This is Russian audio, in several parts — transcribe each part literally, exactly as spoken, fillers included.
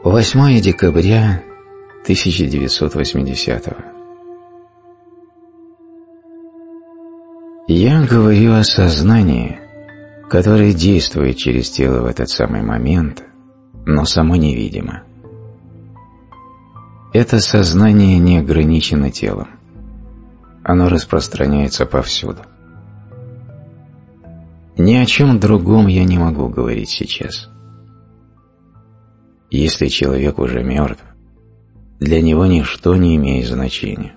восьмое декабря тысяча девятьсот восьмидесятого. Я говорю о сознании, которое действует через тело в этот самый момент, но само невидимо. Это сознание не ограничено телом. Оно распространяется повсюду. Ни о чем другом я не могу говорить сейчас. Если человек уже мертв, для него ничто не имеет значения.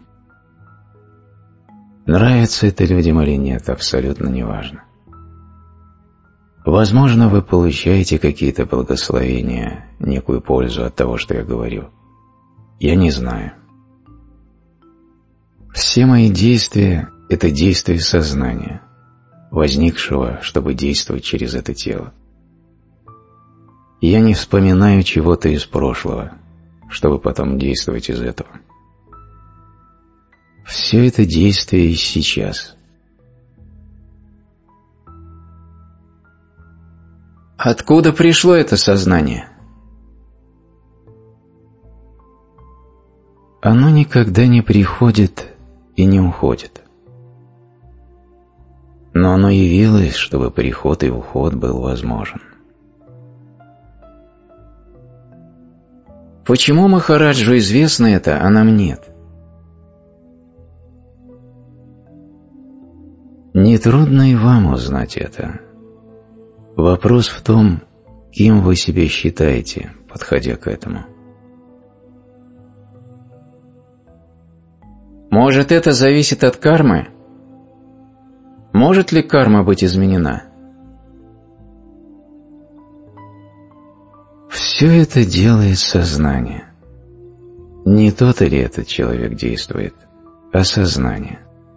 Нравится это людям или нет, абсолютно неважно. Возможно, вы получаете какие-то благословения, некую пользу от того, что я говорю. Я не знаю. Все мои действия – это действия сознания, возникшего, чтобы действовать через это тело. Я не вспоминаю чего-то из прошлого, чтобы потом действовать из этого. Все это действие и сейчас. Откуда пришло это сознание? Оно никогда не приходит и не уходит. Но оно явилось, чтобы приход и уход был возможен. Почему Махараджу известно это, а нам нет? Нетрудно и вам узнать это. Вопрос в том, кем вы себя считаете, подходя к этому. Может, это зависит от кармы? Может ли карма быть изменена? Все это делает сознание. Не тот ли этот человек действует, а сознание.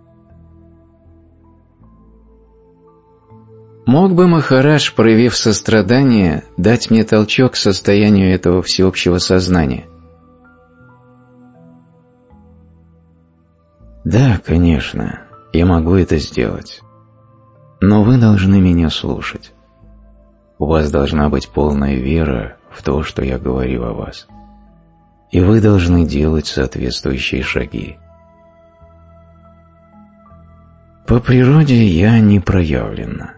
Мог бы Махарадж, проявив сострадание, дать мне толчок к состоянию этого всеобщего сознания? Да, конечно, я могу это сделать. Но вы должны меня слушать. У вас должна быть полная вера в то, что я говорю о вас. И вы должны делать соответствующие шаги. По природе я не проявлена.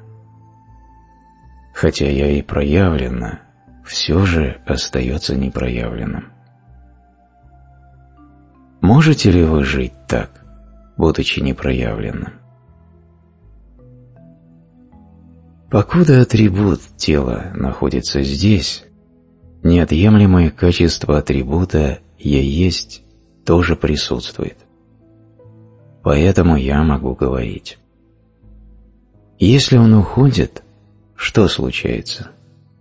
Хотя я и проявлена, все же остается непроявленным. Можете ли вы жить так, будучи непроявленным? Покуда атрибут тела находится здесь, неотъемлемое качество атрибута «я есть» тоже присутствует. Поэтому я могу говорить. Если он уходит, что случается?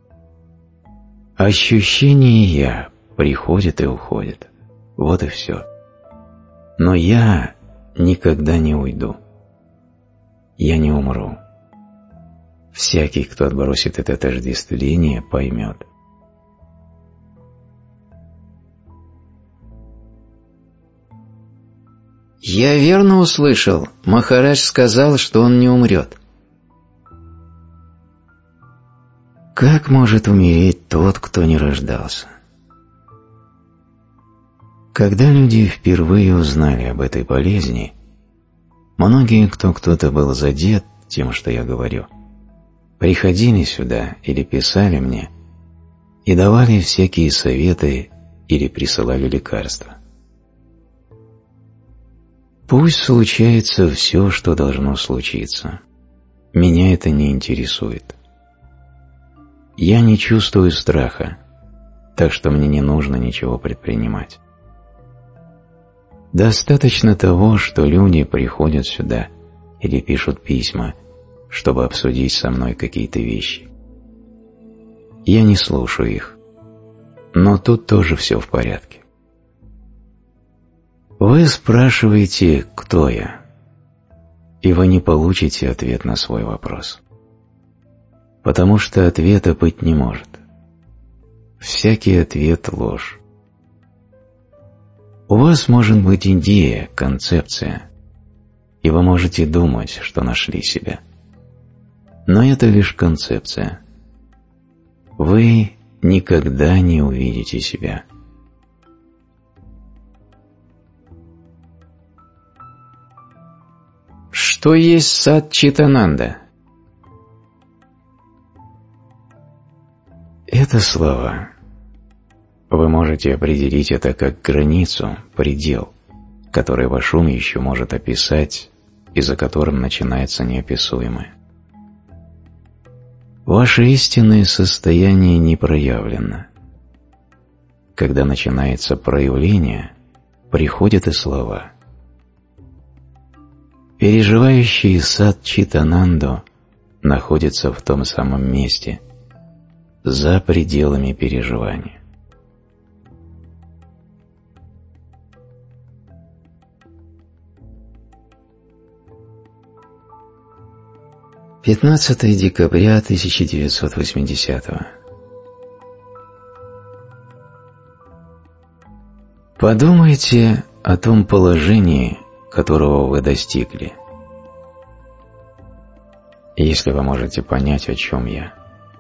Ощущение «я» приходит и уходит. Вот и все. Но я никогда не уйду. Я не умру. Всякий, кто отбросит это отождествление, поймет. Я верно услышал, Махарадж сказал, что он не умрет. Как может умереть тот, кто не рождался? Когда люди впервые узнали об этой болезни, многие, кто кто-то был задет тем, что я говорю, приходили сюда или писали мне и давали всякие советы или присылали лекарства. Пусть случается все, что должно случиться. Меня это не интересует. Я не чувствую страха, так что мне не нужно ничего предпринимать. Достаточно того, что люди приходят сюда или пишут письма, чтобы обсудить со мной какие-то вещи. Я не слушаю их, но тут тоже все в порядке. Вы спрашиваете, кто я, и вы не получите ответ на свой вопрос. Потому что ответа быть не может. Всякий ответ – ложь. У вас может быть идея, концепция, и вы можете думать, что нашли себя. Но это лишь концепция. Вы никогда не увидите себя. Что есть Сатчитананда? Это слова. Вы можете определить это как границу, предел, который ваш ум еще может описать и за которым начинается неописуемое. Ваше истинное состояние не проявлено. Когда начинается проявление, приходят и слова. Переживающий Сатчитананду находится в том самом месте, за пределами переживания. пятнадцатое декабря тысяча девятьсот восьмидесятого. Подумайте о том положении, которого вы достигли. Если вы можете понять, о чем я.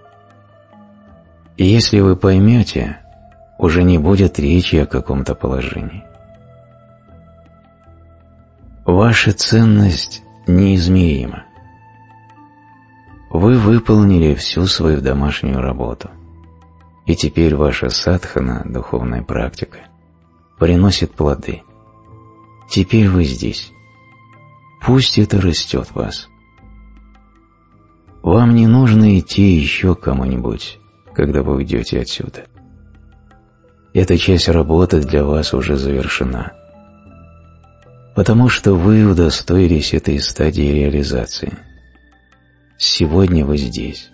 И если вы поймете, уже не будет речи о каком-то положении. Ваша ценность неизмерима. Вы выполнили всю свою домашнюю работу, и теперь ваша садхана, духовная практика, приносит плоды. Теперь вы здесь. Пусть это растет в вас. Вам не нужно идти еще к кому-нибудь, когда вы уйдете отсюда. Эта часть работы для вас уже завершена, потому что вы удостоились этой стадии реализации. Сегодня вы здесь.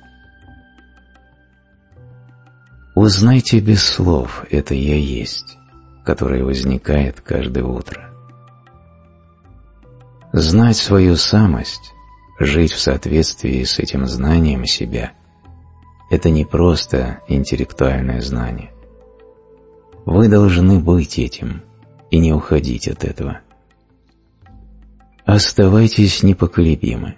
Узнайте без слов это «Я есть», которое возникает каждое утро. Знать свою самость, жить в соответствии с этим знанием себя – это не просто интеллектуальное знание. Вы должны быть этим и не уходить от этого. Оставайтесь непоколебимы.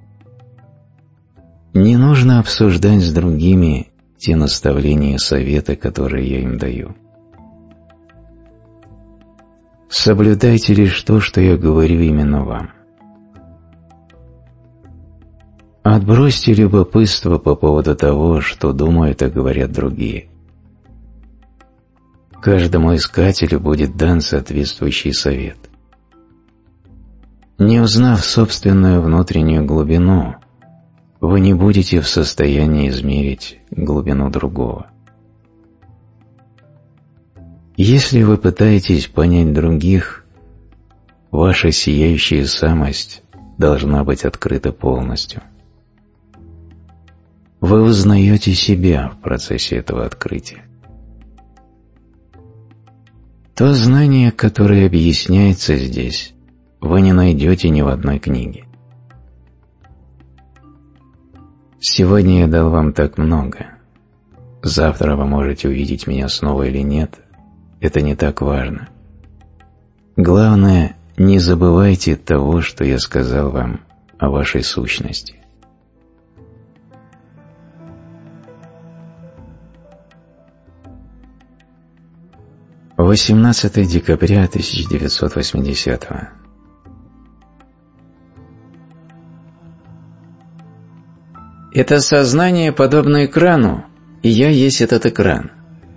Не нужно обсуждать с другими те наставления и советы, которые я им даю. Соблюдайте лишь то, что я говорю именно вам. Отбросьте любопытство по поводу того, что думают и говорят другие. Каждому искателю будет дан соответствующий совет. Не узнав собственную внутреннюю глубину, вы не будете в состоянии измерить глубину другого. Если вы пытаетесь понять других, ваша сияющая самость должна быть открыта полностью. Вы узнаете себя в процессе этого открытия. То знание, которое объясняется здесь, вы не найдете ни в одной книге. Сегодня я дал вам так много. Завтра вы можете увидеть меня снова или нет. Это не так важно. Главное, не забывайте того, что я сказал вам о вашей сущности. восемнадцатое декабря тысяча девятьсот восьмидесятого. Это сознание подобно экрану, и я есть этот экран.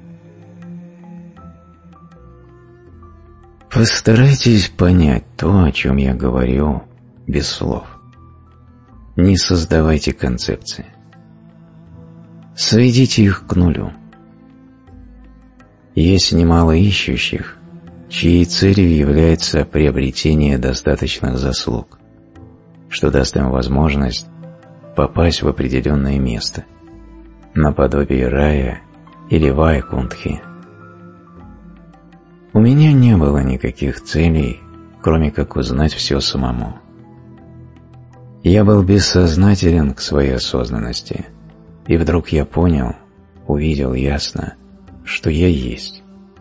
Постарайтесь понять то, о чем я говорю, без слов. Не создавайте концепции. Сведите их к нулю. Есть немало ищущих, чьей целью является приобретение достаточных заслуг, что даст им возможность попасть в определенное место, наподобие рая или вайкунтхи. У меня не было никаких целей, кроме как узнать все самому. Я был бессознателен к своей осознанности, и вдруг я понял, увидел ясно, что я есть.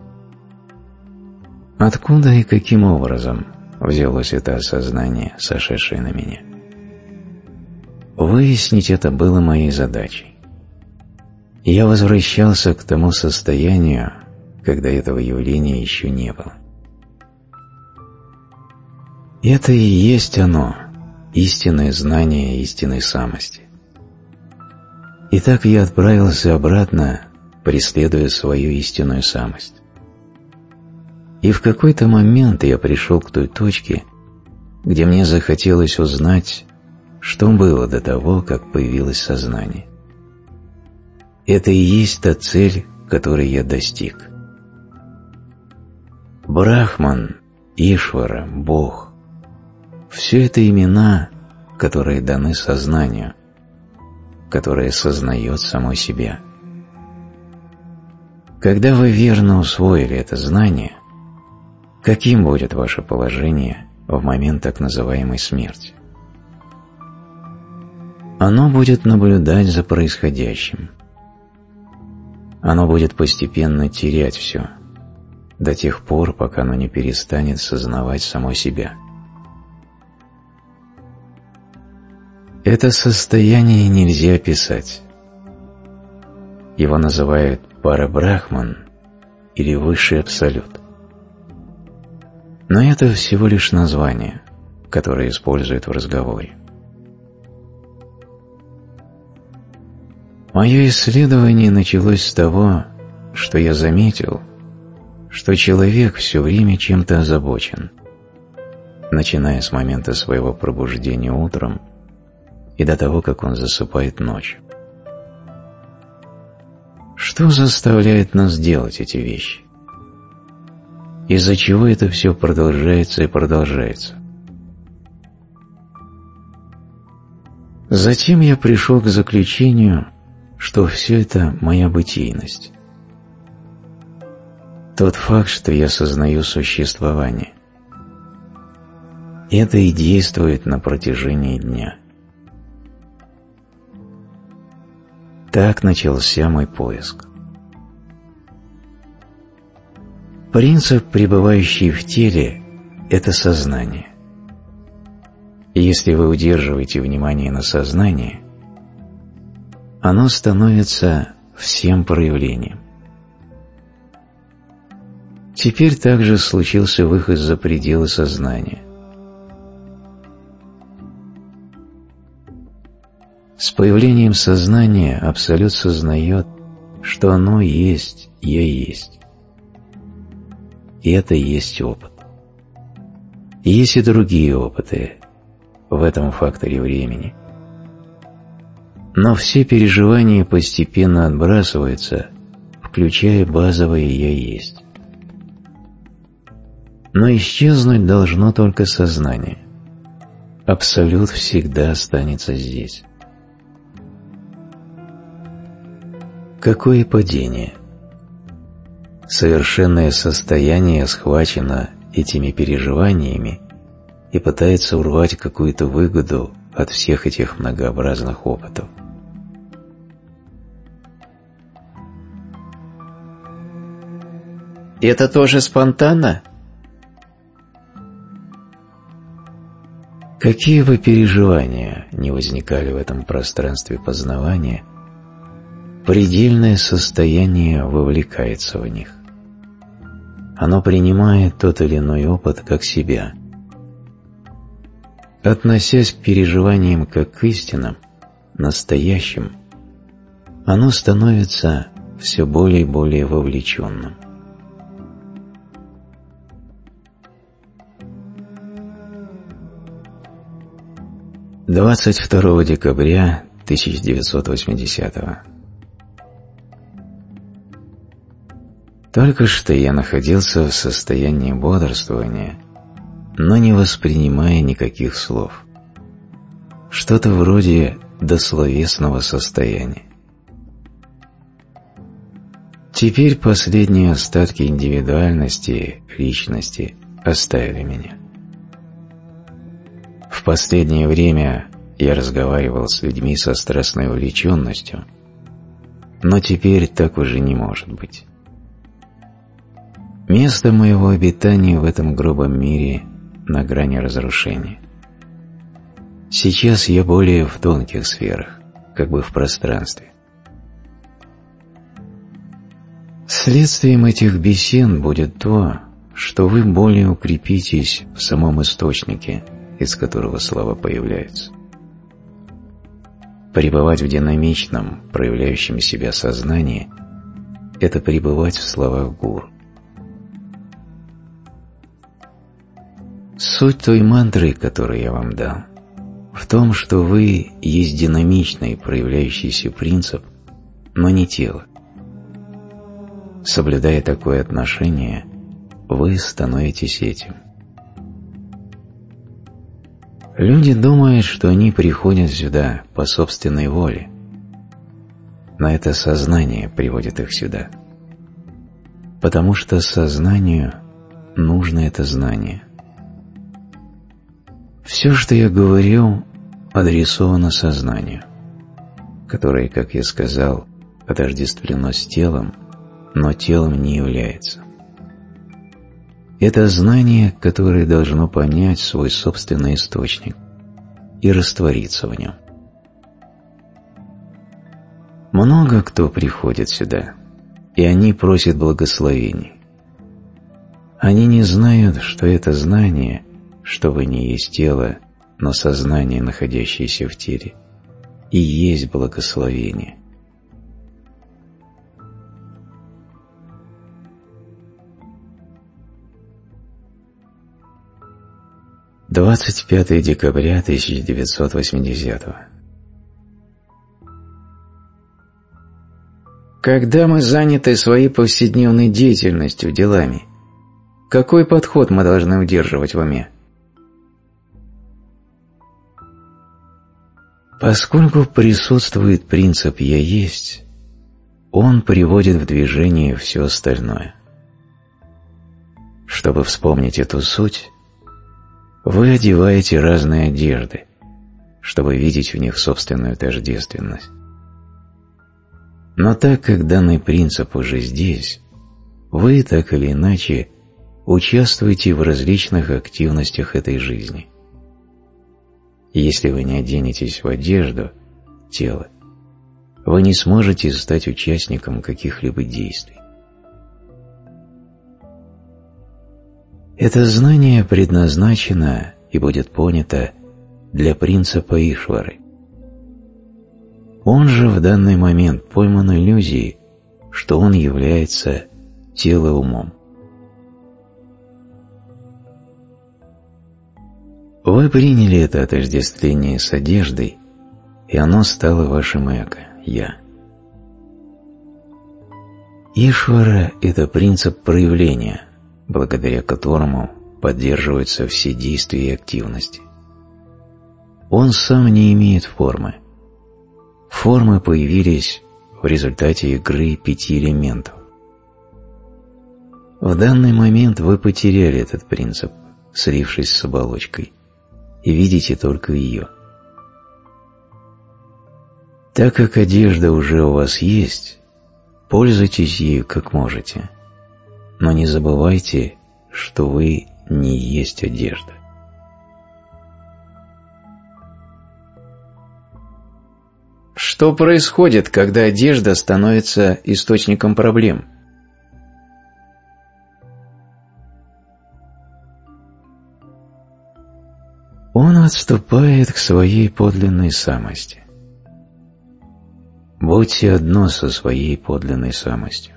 Откуда и каким образом взялось это осознание, сошедшее на меня? Выяснить это было моей задачей. Я возвращался к тому состоянию, когда этого явления еще не было. Это и есть оно, истинное знание истинной самости. Итак, я отправился обратно, преследуя свою истинную самость. И в какой-то момент я пришел к той точке, где мне захотелось узнать, что было до того, как появилось сознание. Это и есть та цель, которой я достиг. Брахман, Ишвара, Бог – все это имена, которые даны сознанию, которое сознает само себя. Когда вы верно усвоили это знание, каким будет ваше положение в момент так называемой смерти? Оно будет наблюдать за происходящим. Оно будет постепенно терять все, до тех пор, пока оно не перестанет сознавать само себя. Это состояние нельзя описать. Его называют Парабрахман или Высший Абсолют. Но это всего лишь название, которое используют в разговоре. Мое исследование началось с того, что я заметил, что человек все время чем-то озабочен, начиная с момента своего пробуждения утром и до того, как он засыпает ночью. Что заставляет нас делать эти вещи? Из-за чего это все продолжается и продолжается? Затем я пришел к заключению, что все это моя бытийность. Тот факт, что я сознаю существование. Это и действует на протяжении дня. Так начался мой поиск. Принцип, пребывающий в теле, – это сознание. И если вы удерживаете внимание на сознании, оно становится всем проявлением. Теперь также случился выход за пределы сознания. С появлением сознания Абсолют сознает, что оно есть «Я есть». И это и есть опыт. Есть и другие опыты в этом факторе времени. Но все переживания постепенно отбрасываются, включая базовое «Я есть». Но исчезнуть должно только сознание. Абсолют всегда останется здесь. Какое падение? Совершенное состояние схвачено этими переживаниями и пытается урвать какую-то выгоду от всех этих многообразных опытов. Это тоже спонтанно? Какие бы переживания не возникали в этом пространстве познавания, предельное состояние вовлекается в них. Оно принимает тот или иной опыт как себя. Относясь к переживаниям как к истинам, настоящим, оно становится все более и более вовлеченным. двадцать второго декабря тысяча девятьсот восьмидесятого. Только что я находился в состоянии бодрствования, но не воспринимая никаких слов. Что-то вроде дословесного состояния. Теперь последние остатки индивидуальности, личности оставили меня. В последнее время я разговаривал с людьми со страстной увлеченностью, но теперь так уже не может быть. Место моего обитания в этом грубом мире на грани разрушения. Сейчас я более в тонких сферах, как бы в пространстве. Следствием этих бесед будет то, что вы более укрепитесь в самом источнике, из которого слова появляются. Пребывать в динамичном, проявляющем себя сознании – это пребывать в словах гуру. Суть той мантры, которую я вам дал, в том, что вы есть динамичный, проявляющийся принцип, но не тело. Соблюдая такое отношение, вы становитесь этим. Люди думают, что они приходят сюда по собственной воле, но это сознание приводит их сюда, потому что сознанию нужно это знание. Все, что я говорю, адресовано сознанию, которое, как я сказал, отождествлено с телом, но телом не является. Это знание, которое должно понять свой собственный источник и раствориться в нем. Много кто приходит сюда, и они просят благословений. Они не знают, что это знание, что вы не есть тело, но сознание, находящееся в теле, и есть благословение. двадцать пятое декабря тысяча девятьсот восьмидесятого. Когда мы заняты своей повседневной деятельностью, делами, какой подход мы должны удерживать в уме? Поскольку присутствует принцип «я есть», он приводит в движение все остальное. Чтобы вспомнить эту суть, вы одеваете разные одежды, чтобы видеть в них собственную тождественность. Но так как данный принцип уже здесь, вы так или иначе участвуете в различных активностях этой жизни. Если вы не оденетесь в одежду, тело, вы не сможете стать участником каких-либо действий. Это знание предназначено и будет понято для принципа Ишвары. Он же в данный момент пойман иллюзией, что он является тело-умом. Вы приняли это отождествление с одеждой, и оно стало вашим эго, «я». Ишвара – это принцип проявления, благодаря которому поддерживаются все действия и активности. Он сам не имеет формы. Формы появились в результате игры пяти элементов. В данный момент вы потеряли этот принцип, слившись с оболочкой, и видите только ее. Так как одежда уже у вас есть, пользуйтесь ею как можете, но не забывайте, что вы не есть одежда. Что происходит, когда одежда становится источником проблем? Он отступает к своей подлинной самости. Будьте одно со своей подлинной самостью.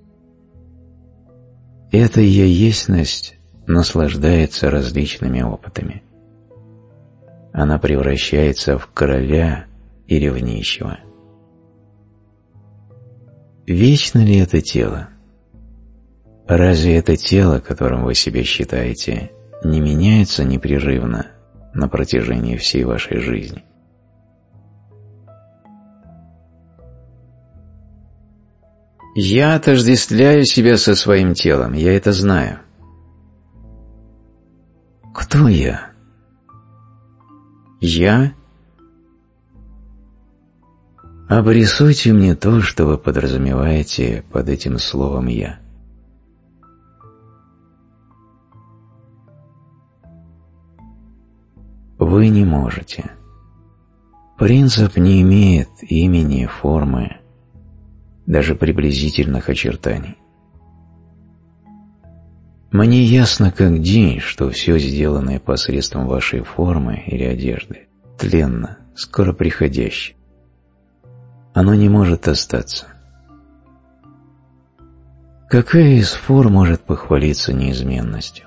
Эта я-естьность наслаждается различными опытами. Она превращается в короля или в нищего. Вечно ли это тело? Разве это тело, которым вы себя считаете, не меняется непрерывно на протяжении всей вашей жизни? Я отождествляю себя со своим телом, я это знаю. Кто я? Я? Обрисуйте мне то, что вы подразумеваете под этим словом «я». Вы не можете. Принцип не имеет имени, формы, даже приблизительных очертаний. Мне ясно как день, что все сделанное посредством вашей формы или одежды тленно, скоро приходящее. Оно не может остаться. Какая из форм может похвалиться неизменностью?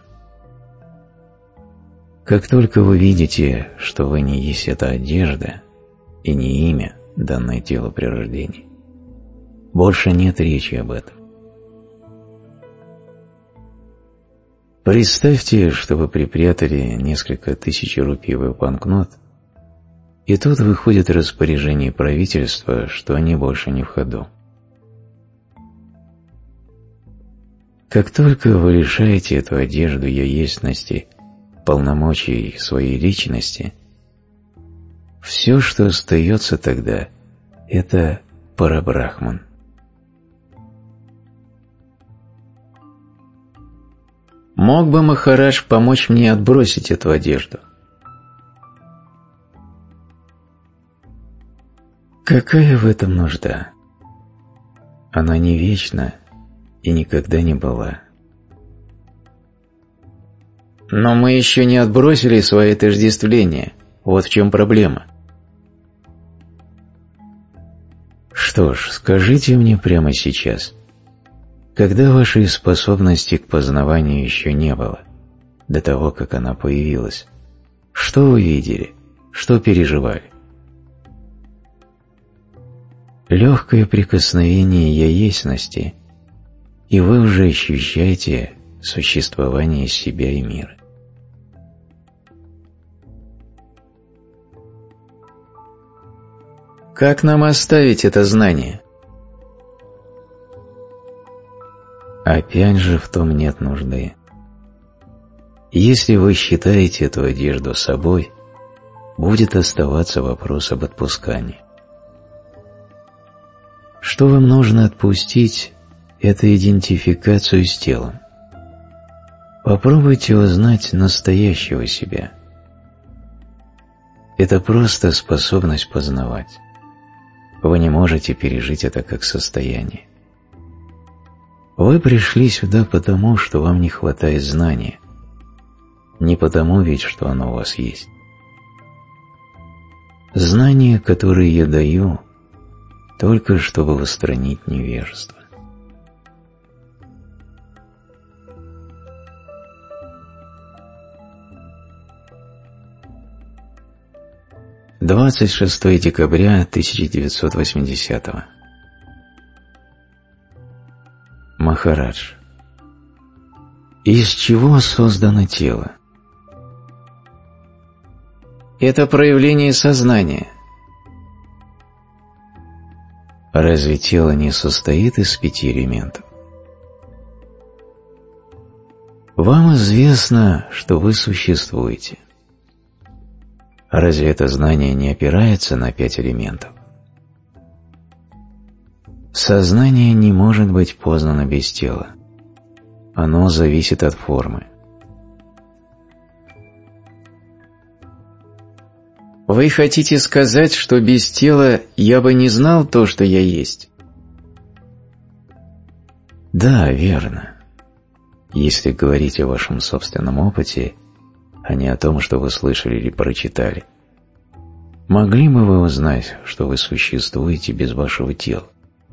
Как только вы видите, что вы не есть эта одежда и не имя, данное телу при рождении, больше нет речи об этом. Представьте, что вы припрятали несколько тысячерупиевый банкнот, и тут выходит распоряжение правительства, что они больше не в ходу. Как только вы лишаете эту одежду яесности, полномочий своей личности, все, что остается тогда, это парабрахман. Мог бы Махарадж помочь мне отбросить эту одежду? Какая в этом нужда? Она не вечна и никогда не была. Но мы еще не отбросили свои отождествления. Вот в чем проблема. Что ж, скажите мне прямо сейчас, когда вашей способности к познаванию еще не было, до того, как она появилась, что вы видели, что переживали? Легкое прикосновение яесности, и вы уже ощущаете существование себя и мира. Как нам оставить это знание? Опять же, в том нет нужды. Если вы считаете эту одежду собой, будет оставаться вопрос об отпускании. Что вам нужно отпустить, это идентификацию с телом. Попробуйте узнать настоящего себя. Это просто способность познавать. Вы не можете пережить это как состояние. Вы пришли сюда потому, что вам не хватает знания, не потому ведь, что оно у вас есть. Знания, которые я даю, только чтобы устранить невежество. двадцать шестое декабря тысяча девятьсот восьмидесятого. Махарадж. Из чего создано тело? Это проявление сознания. Разве тело не состоит из пяти элементов? Вам известно, что вы существуете. Разве это знание не опирается на пять элементов? Сознание не может быть познано без тела. Оно зависит от формы. Вы хотите сказать, что без тела я бы не знал то, что я есть? Да, верно. Если говорить о вашем собственном опыте, а не о том, что вы слышали или прочитали, могли бы вы узнать, что вы существуете без вашего тела?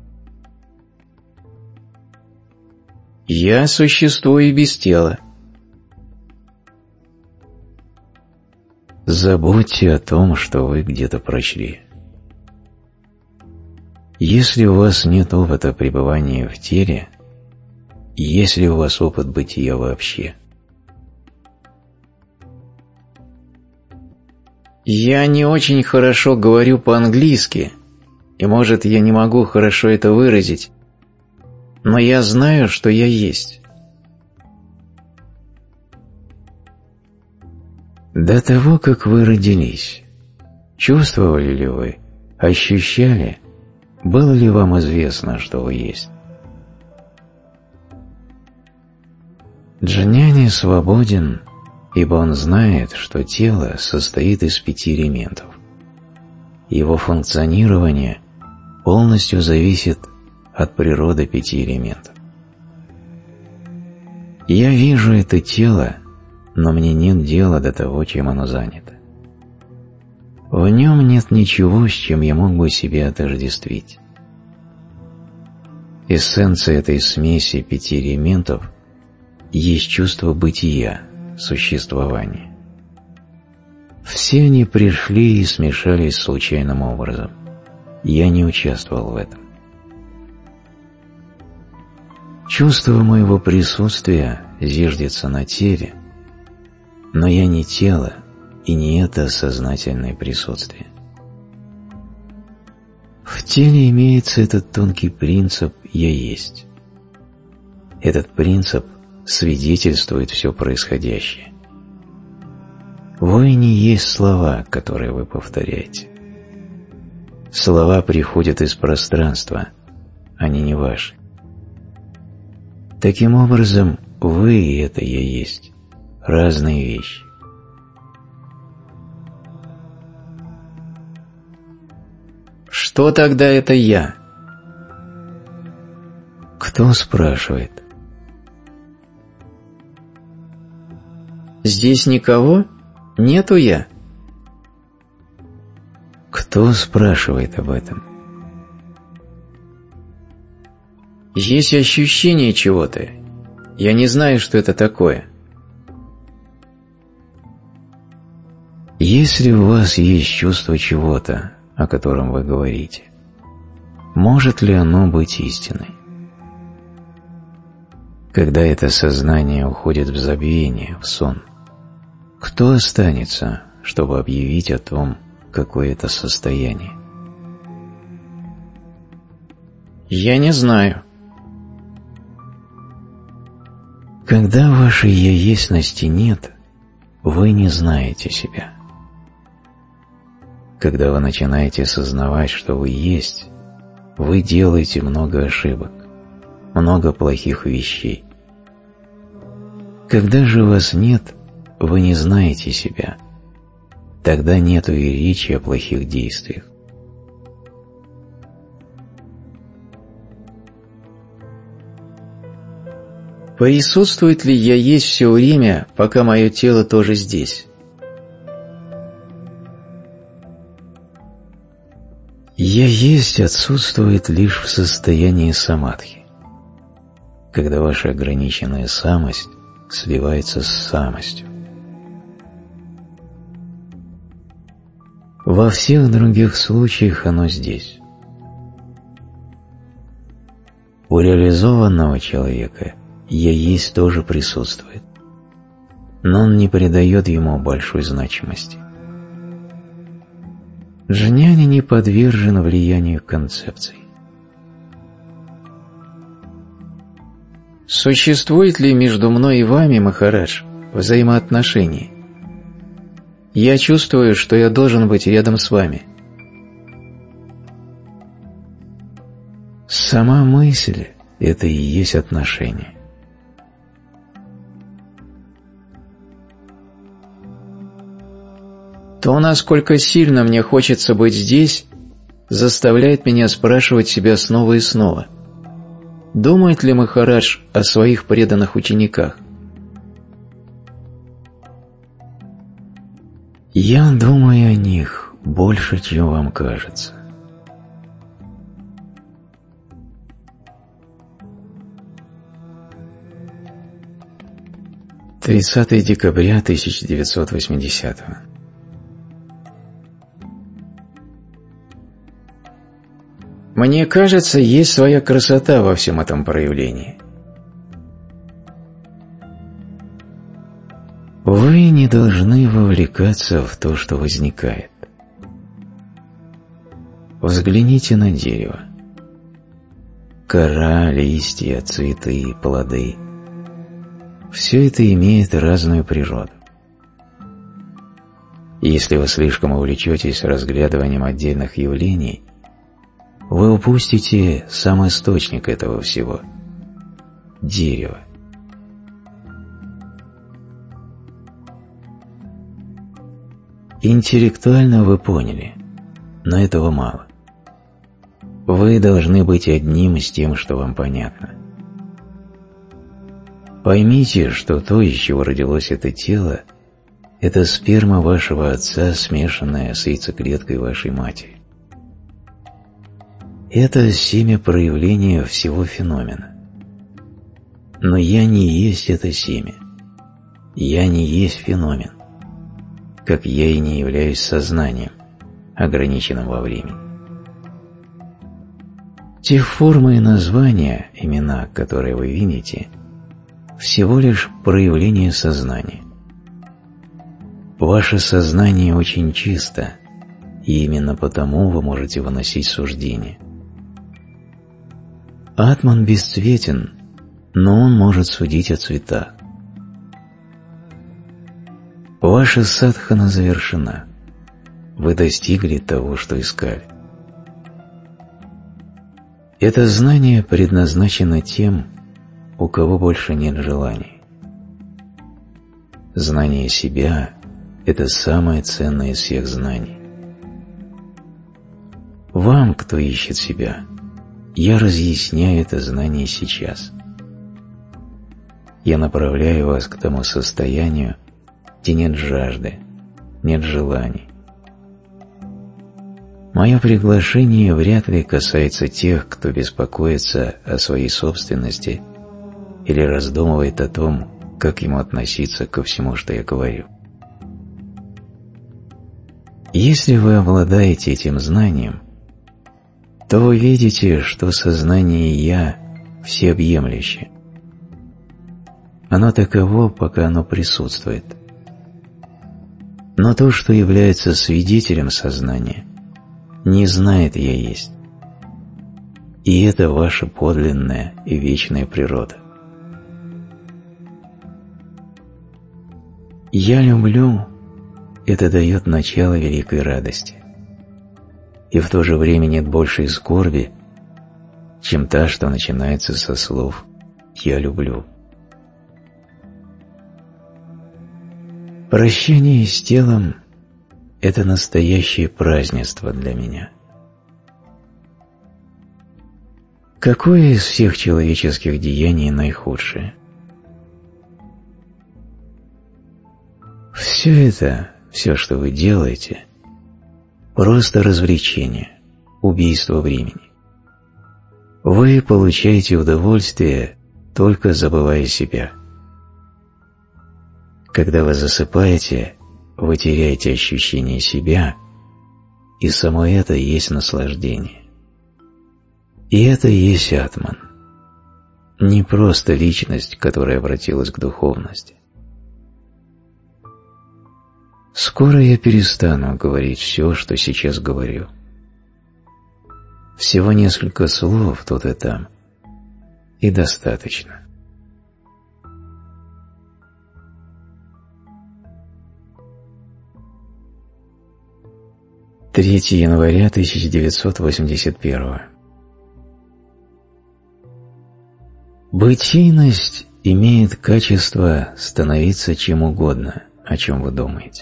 Я существую без тела. Забудьте о том, что вы где-то прочли. Если у вас нет опыта пребывания в теле, есть ли у вас опыт бытия вообще? Я не очень хорошо говорю по-английски, и, может, я не могу хорошо это выразить, но я знаю, что я есть. До того, как вы родились, чувствовали ли вы, ощущали, было ли вам известно, что вы есть? Джняни свободен, ибо он знает, что тело состоит из пяти элементов. Его функционирование полностью зависит от природы пяти элементов. Я вижу это тело, но мне нет дела до того, чем оно занято. В нем нет ничего, с чем я мог бы себя отождествить. Эссенция этой смеси пяти элементов есть чувство бытия, существования. Все они пришли и смешались случайным образом. Я не участвовал в этом. Чувство моего присутствия зиждется на теле, но я не тело, и не это сознательное присутствие. В теле имеется этот тонкий принцип «я есть». Этот принцип свидетельствует все происходящее. Вы не есть слова, которые вы повторяете. Слова приходят из пространства, они не ваши. Таким образом, вы и это «я есть» – разные вещи. Что тогда это «я»? Кто спрашивает? Здесь никого? Нету «я»? Кто спрашивает об этом? Есть ощущение чего-то. Я не знаю, что это такое. Если у вас есть чувство чего-то, о котором вы говорите, может ли оно быть истиной? Когда это сознание уходит в забвение, в сон, кто останется, чтобы объявить о том, какое это состояние? Я не знаю. Когда вашей «я-естьности» нет, вы не знаете себя. Когда вы начинаете сознавать, что вы есть, вы делаете много ошибок, много плохих вещей. Когда же вас нет, вы не знаете себя. Тогда нету и речи о плохих действиях. Присутствует ли я есть все время, пока мое тело тоже здесь? «Я есть» отсутствует лишь в состоянии самадхи, когда ваша ограниченная самость сливается с самостью. Во всех других случаях оно здесь. У реализованного человека «я есть» тоже присутствует, но он не придает ему большой значимости. Джняни не подвержен влиянию концепций. Существует ли между мной и вами, Махарадж, взаимоотношения? Я чувствую, что я должен быть рядом с вами. Сама мысль – это и есть отношение. То, насколько сильно мне хочется быть здесь, заставляет меня спрашивать себя снова и снова. Думает ли Махарадж о своих преданных учениках? Я думаю о них больше, чем вам кажется. тридцатое декабря тысяча девятьсот восьмидесятого. Мне кажется, есть своя красота во всем этом проявлении. Вы не должны вовлекаться в то, что возникает. Взгляните на дерево. Кора, листья, цветы, плоды. Все это имеет разную природу. Если вы слишком увлечетесь разглядыванием отдельных явлений, вы упустите сам источник этого всего – дерево. Интеллектуально вы поняли, но этого мало. Вы должны быть одним с тем, что вам понятно. Поймите, что то, из чего родилось это тело, это сперма вашего отца, смешанная с яйцеклеткой вашей матери. Это семя проявления всего феномена. Но я не есть это семя. Я не есть феномен, как я и не являюсь сознанием, ограниченным во времени. Те формы и названия, имена, которые вы видите, всего лишь проявление сознания. Ваше сознание очень чисто, и именно потому вы можете выносить суждения. Атман бесцветен, но он может судить о цветах. Ваша садхана завершена. Вы достигли того, что искали. Это знание предназначено тем, у кого больше нет желаний. Знание себя – это самое ценное из всех знаний. Вам, кто ищет себя, я разъясняю это знание сейчас. Я направляю вас к тому состоянию, где нет жажды, нет желаний. Мое приглашение вряд ли касается тех, кто беспокоится о своей собственности или раздумывает о том, как ему относиться ко всему, что я говорю. Если вы обладаете этим знанием, то вы видите, что сознание «я» всеобъемлюще. Оно таково, пока оно присутствует. Но то, что является свидетелем сознания, не знает «я есть». И это ваша подлинная и вечная природа. «Я люблю» – это дает начало великой радости. И в то же время нет большей скорби, чем та, что начинается со слов «я люблю». Прощание с телом – это настоящее празднество для меня. Какое из всех человеческих деяний наихудшее? Все это, все, что вы делаете, просто развлечение, убийство времени. Вы получаете удовольствие, только забывая себя. Когда вы засыпаете, вы теряете ощущение себя, и само это и есть наслаждение. И это и есть атман. Не просто личность, которая обратилась к духовности. Скоро я перестану говорить все, что сейчас говорю. Всего несколько слов тут и там, и достаточно. третьего января тысяча девятьсот восемьдесят первого. Бытийность имеет качество становиться чем угодно, о чем вы думаете.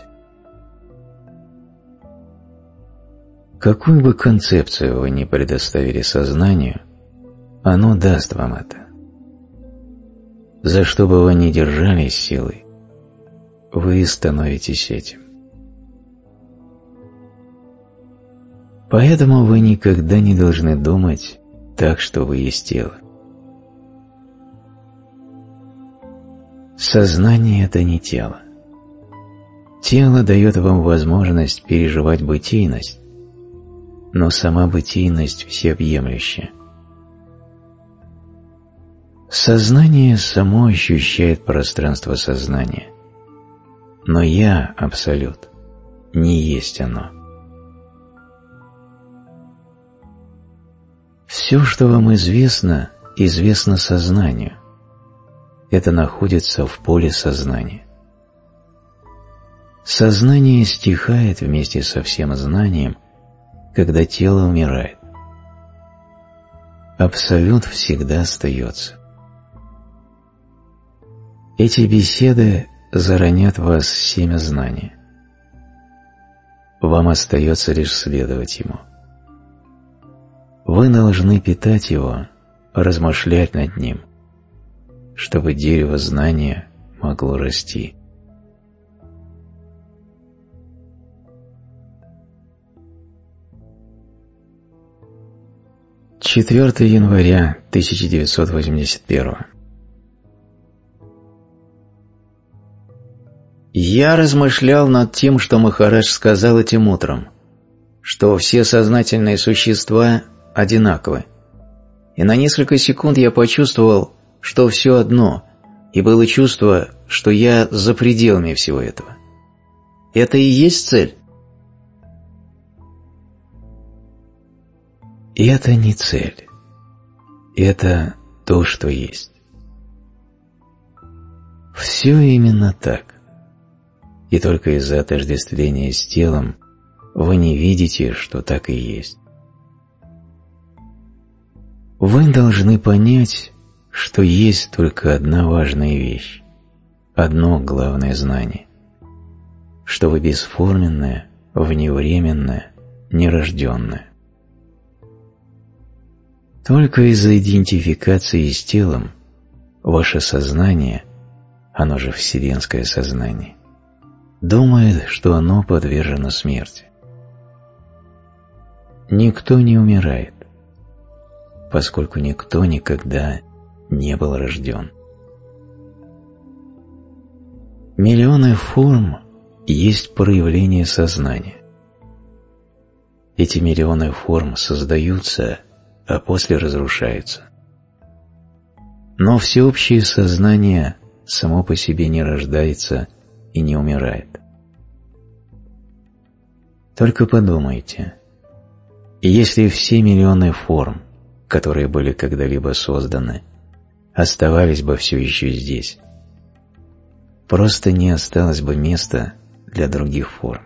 Какую бы концепцию вы ни предоставили сознанию, оно даст вам это. За что бы вы ни держались силой, вы становитесь этим. Поэтому вы никогда не должны думать так, что вы есть тело. Сознание – это не тело. Тело дает вам возможность переживать бытийность, но сама бытийность всеобъемлющая. Сознание само ощущает пространство сознания, но «я» – абсолют, не есть оно. Все, что вам известно, известно сознанию. Это находится в поле сознания. Сознание стихает вместе со всем знанием, когда тело умирает. Абсолют всегда остается. Эти беседы заронят в вас семя знания. Вам остается лишь следовать ему. Вы должны питать его, размышлять над ним, чтобы дерево знания могло расти. четвёртого января тысяча девятьсот восемьдесят первого. Я размышлял над тем, что Махарадж сказал этим утром, что все сознательные существа одинаковы. И на несколько секунд я почувствовал, что все одно, и было чувство, что я за пределами всего этого. Это и есть цель? И это не цель. Это то, что есть. Все именно так. И только из-за отождествления с телом вы не видите, что так и есть. Вы должны понять, что есть только одна важная вещь, одно главное знание, что вы бесформенное, вневременное, нерожденное. Только из-за идентификации с телом ваше сознание, оно же вселенское сознание, думает, что оно подвержено смерти. Никто не умирает, поскольку никто никогда не был рожден. Миллионы форм есть проявление сознания. Эти миллионы форм создаются, а после разрушаются. Но всеобщее сознание само по себе не рождается и не умирает. Только подумайте, если все миллионы форм, которые были когда-либо созданы, оставались бы все еще здесь, просто не осталось бы места для других форм.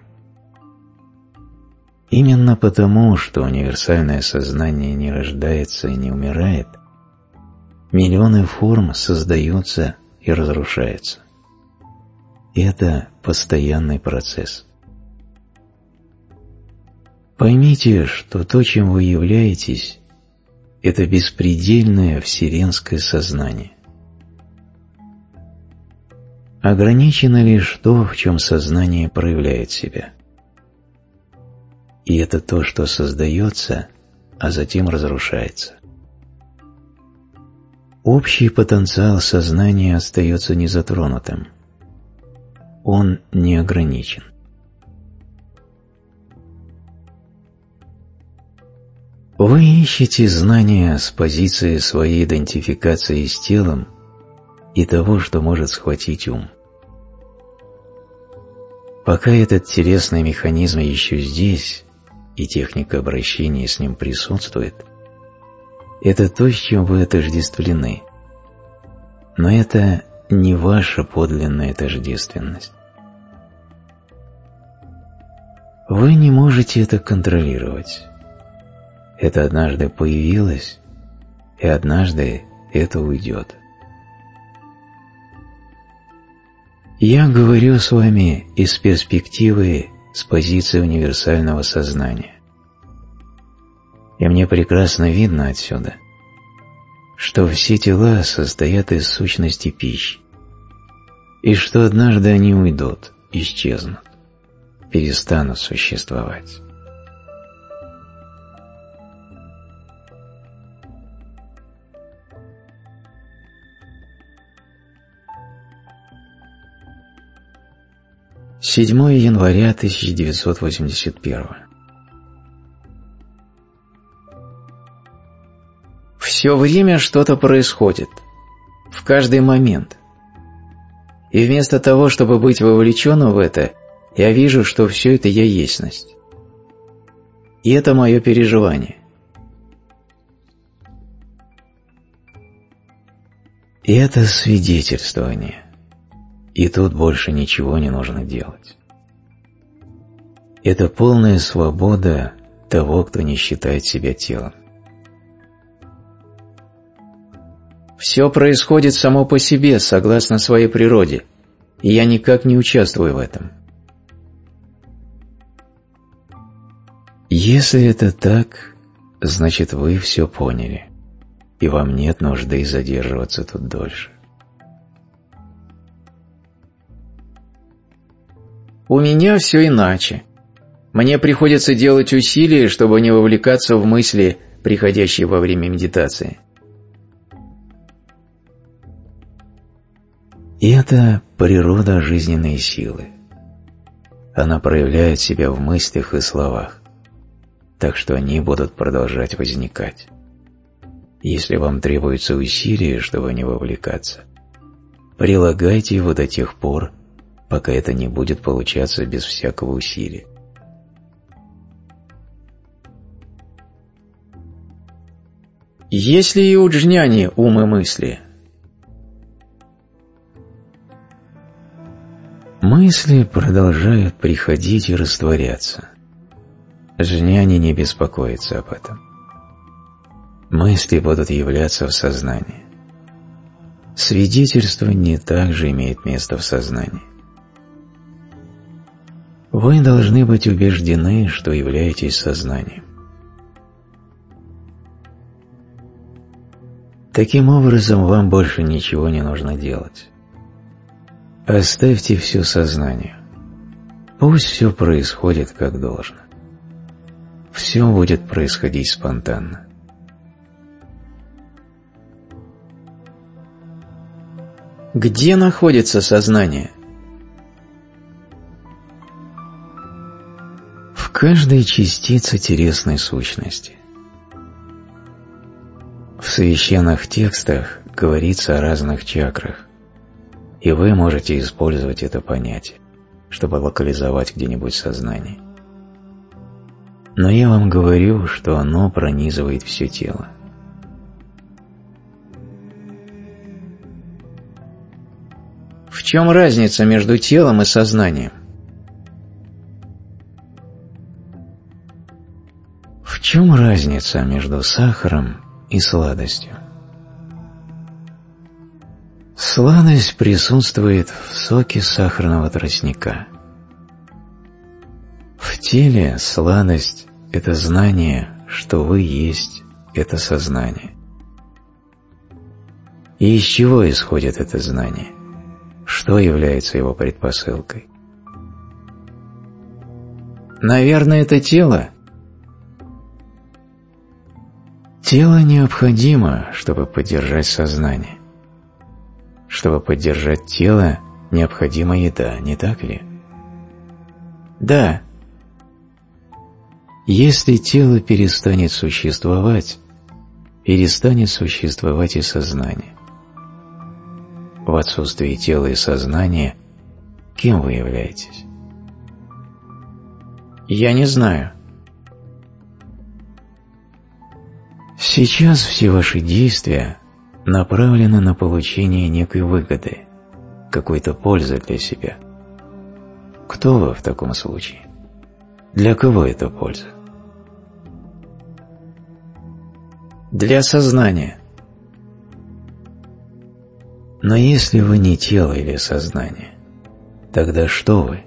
Именно потому, что универсальное сознание не рождается и не умирает, миллионы форм создаются и разрушаются. Это постоянный процесс. Поймите, что то, чем вы являетесь, это беспредельное вселенское сознание. Ограничено лишь то, в чем сознание проявляет себя. И это то, что создается, а затем разрушается. Общий потенциал сознания остается незатронутым. Он не ограничен. Вы ищете знания с позиции своей идентификации с телом и того, что может схватить ум. Пока этот телесный механизм еще здесь, и техника обращения с ним присутствует, это то, с чем вы отождествлены. Но это не ваша подлинная тождественность. Вы не можете это контролировать. Это однажды появилось, и однажды это уйдет. Я говорю с вами из перспективы, с позиции универсального сознания. И мне прекрасно видно отсюда, что все тела состоят из сущности пищи, и что однажды они уйдут, исчезнут, перестанут существовать. седьмого января тысяча девятьсот восемьдесят первого. Все время что-то происходит, в каждый момент. И вместо того, чтобы быть вовлеченным в это, я вижу, что все это я есть. И это мое переживание. И это свидетельствование. И тут больше ничего не нужно делать. Это полная свобода того, кто не считает себя телом. Все происходит само по себе, согласно своей природе, и я никак не участвую в этом. Если это так, значит вы все поняли, и вам нет нужды задерживаться тут дольше. У меня все иначе. Мне приходится делать усилия, чтобы не вовлекаться в мысли, приходящие во время медитации. И это природа жизненной силы. Она проявляет себя в мыслях и словах, так что они будут продолжать возникать. Если вам требуется усилие, чтобы не вовлекаться, прилагайте его до тех пор, пока это не будет получаться без всякого усилия. Есть ли и у джняни ум и мысли? Мысли продолжают приходить и растворяться. Джняни не беспокоится об этом. Мысли будут являться в сознании. Свидетельствование также имеет место в сознании. Вы должны быть убеждены, что являетесь сознанием. Таким образом, вам больше ничего не нужно делать. Оставьте все сознанию. Пусть все происходит как должно. Все будет происходить спонтанно. Где находится сознание? В каждой частице телесной сущности. В священных текстах говорится о разных чакрах, и вы можете использовать это понятие, чтобы локализовать где-нибудь сознание. Но я вам говорю, что оно пронизывает все тело. В чем разница между телом и сознанием? В чем разница между сахаром и сладостью? Сладость присутствует в соке сахарного тростника. В теле сладость – это знание, что вы есть это сознание. И из чего исходит это знание? Что является его предпосылкой? Наверное, это тело. Тело необходимо, чтобы поддержать сознание. Чтобы поддержать тело, необходима еда, не так ли? Да. Если тело перестанет существовать, перестанет существовать и сознание. В отсутствии тела и сознания, кем вы являетесь? Я не знаю. Сейчас все ваши действия направлены на получение некой выгоды, какой-то пользы для себя. Кто вы в таком случае? Для кого эта польза? Для сознания. Но если вы не тело или сознание, тогда что вы?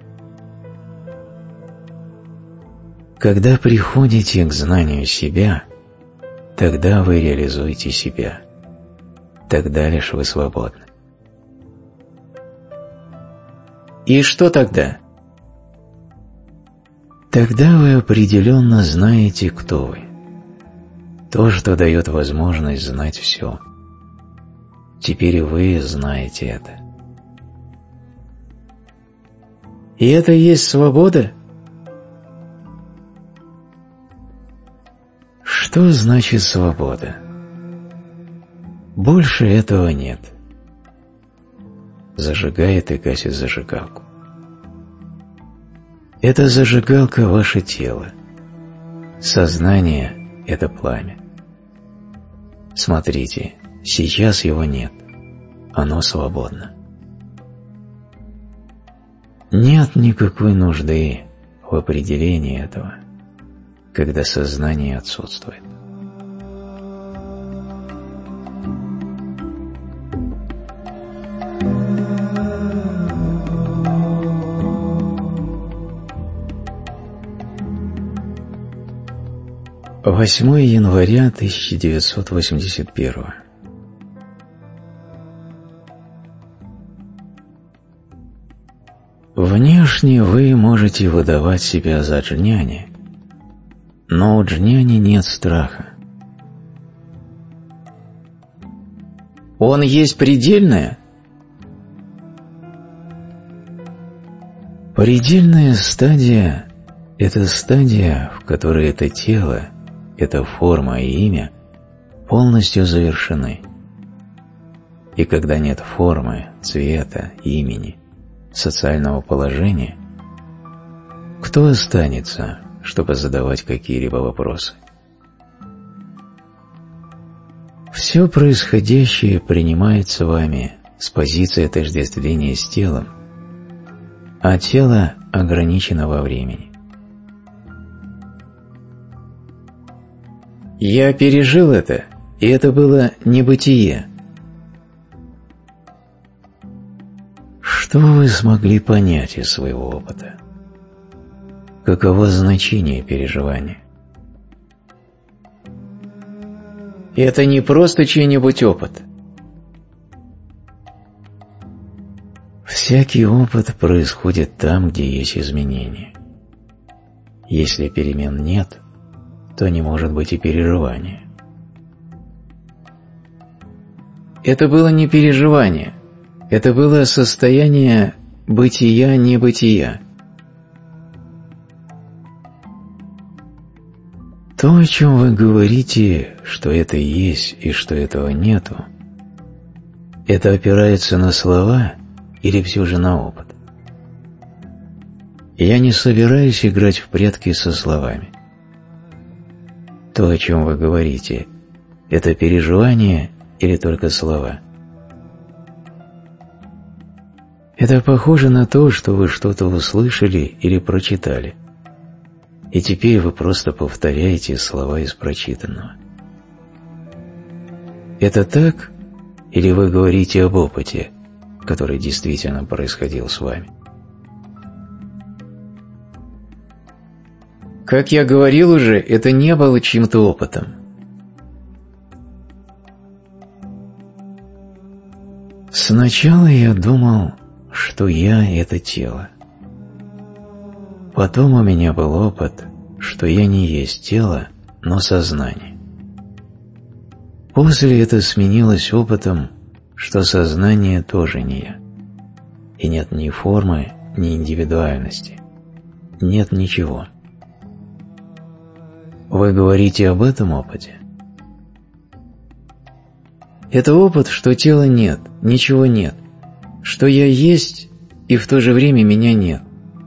Когда приходите к знанию себя, тогда вы реализуете себя. Тогда лишь вы свободны. И что тогда? Тогда вы определенно знаете, кто вы. То, что дает возможность знать все. Теперь вы знаете это. И это и есть свобода? Что значит свобода? Больше этого нет. Зажигает и гасит зажигалку. Это зажигалка ваше тело. Сознание – это пламя. Смотрите, сейчас его нет. Оно свободно. Нет никакой нужды в определении этого, когда сознание отсутствует. восьмое января тысяча девятьсот восемьдесят первого. Внешне Внешне вы можете выдавать себя за джняни, но у джняни нет страха. Он есть предельное? Предельная стадия – это стадия, в которой это тело, эта форма и имя полностью завершены. И когда нет формы, цвета, имени, социального положения, кто останется, чтобы задавать какие-либо вопросы? Все происходящее принимается вами с позиции отождествления с телом, а тело ограничено во времени. Я пережил это, и это было небытие. Что вы смогли понять из своего опыта? Каково значение переживания? Это не просто чей-нибудь опыт. Всякий опыт происходит там, где есть изменения. Если перемен нет, то не может быть и переживания. Это было не переживание, это было состояние бытия-небытия. То, о чем вы говорите, что это есть и что этого нету, это опирается на слова или все же на опыт? Я не собираюсь играть в прятки со словами. То, о чем вы говорите, это переживание или только слова? Это похоже на то, что вы что-то услышали или прочитали, и теперь вы просто повторяете слова из прочитанного. Это так, или вы говорите об опыте, который действительно происходил с вами? Как я говорил уже, это не было чьим-то опытом. Сначала я думал, что я – это тело. Потом у меня был опыт, что я не есть тело, но сознание. После это сменилось опытом, что сознание тоже не я. И нет ни формы, ни индивидуальности. Нет ничего. Вы говорите об этом опыте? Это опыт, что тела нет, ничего нет, что я есть, и в то же время меня нет.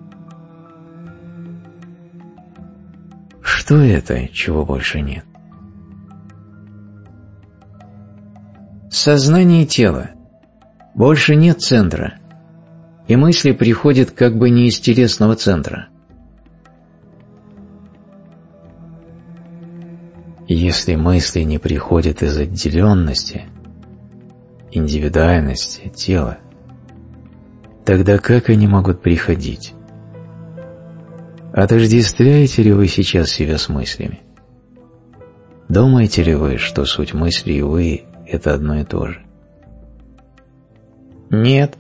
Что это, чего больше нет? Сознание тела. Больше нет центра, и мысли приходят как бы не из телесного центра. Если мысли не приходят из отделенности, индивидуальности тела, тогда как они могут приходить? Отождествляете ли вы сейчас себя с мыслями? Думаете ли вы, что суть мысли и вы – это одно и то же? Нет.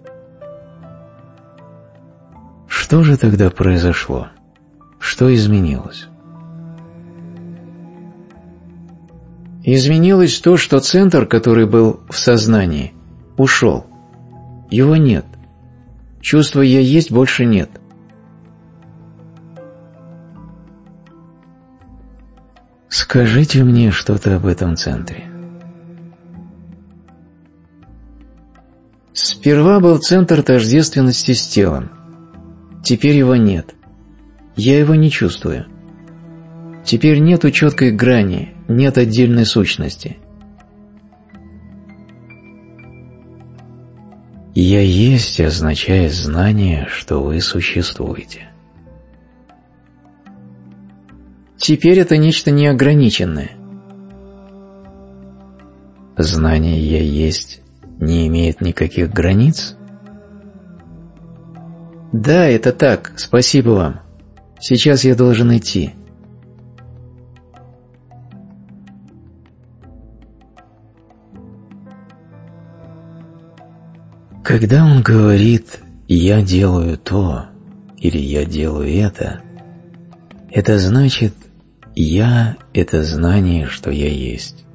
Что же тогда произошло? Что изменилось? Изменилось то, что центр, который был в сознании, ушел. Его нет. Чувства «я есть» больше нет. Скажите мне что-то об этом центре. Сперва был центр тождественности с телом. Теперь его нет. Я его не чувствую. Теперь нету четкой грани, нет отдельной сущности. «Я есть» означает знание, что вы существуете. Теперь это нечто неограниченное. Знание «я есть» не имеет никаких границ? Да, это так, спасибо вам. Сейчас я должен идти. Когда он говорит «я делаю то» или «я делаю это», это значит «я» — это знание, что я есть.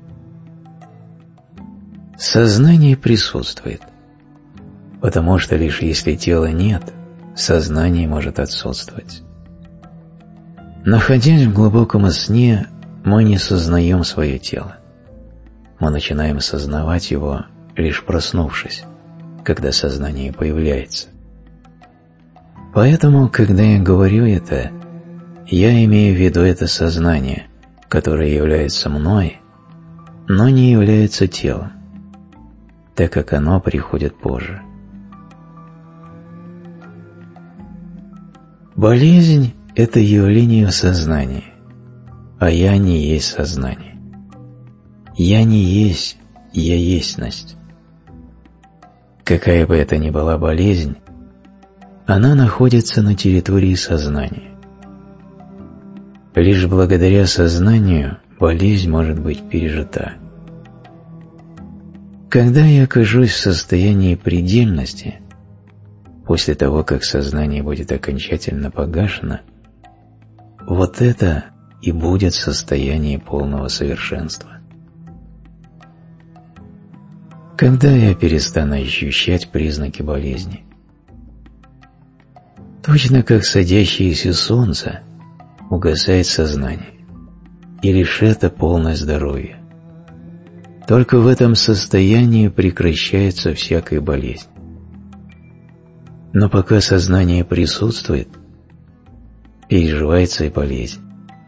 Сознание присутствует, потому что лишь если тела нет, сознание может отсутствовать. Находясь в глубоком сне, мы не сознаем свое тело. Мы начинаем сознавать его, лишь проснувшись, когда сознание появляется. Поэтому, когда я говорю это, я имею в виду это сознание, которое является мной, но не является телом, так как оно приходит позже. Болезнь – это явление в сознании, а я не есть сознание. Я не есть, я естьность. Какая бы это ни была болезнь, она находится на территории сознания. Лишь благодаря сознанию болезнь может быть пережита. Когда я окажусь в состоянии предельности, после того, как сознание будет окончательно погашено, вот это и будет состояние полного совершенства. Когда я перестану ощущать признаки болезни? Точно как садящееся солнце угасает сознание, и лишь это полное здоровье. Только в этом состоянии прекращается всякая болезнь. Но пока сознание присутствует, переживается и болезнь.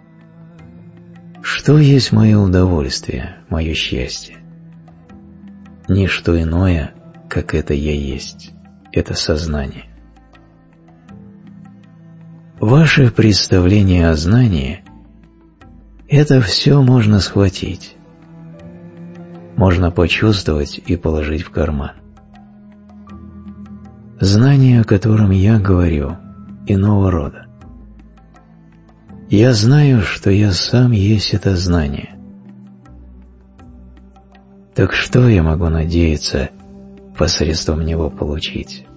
Что есть мое удовольствие, мое счастье? Ничто иное, как это я есть, это сознание. Ваше представление о знании – это все можно схватить, можно почувствовать и положить в карман. Знание, о котором я говорю, иного рода. Я знаю, что я сам есть это знание. Так что я могу надеяться посредством него получить?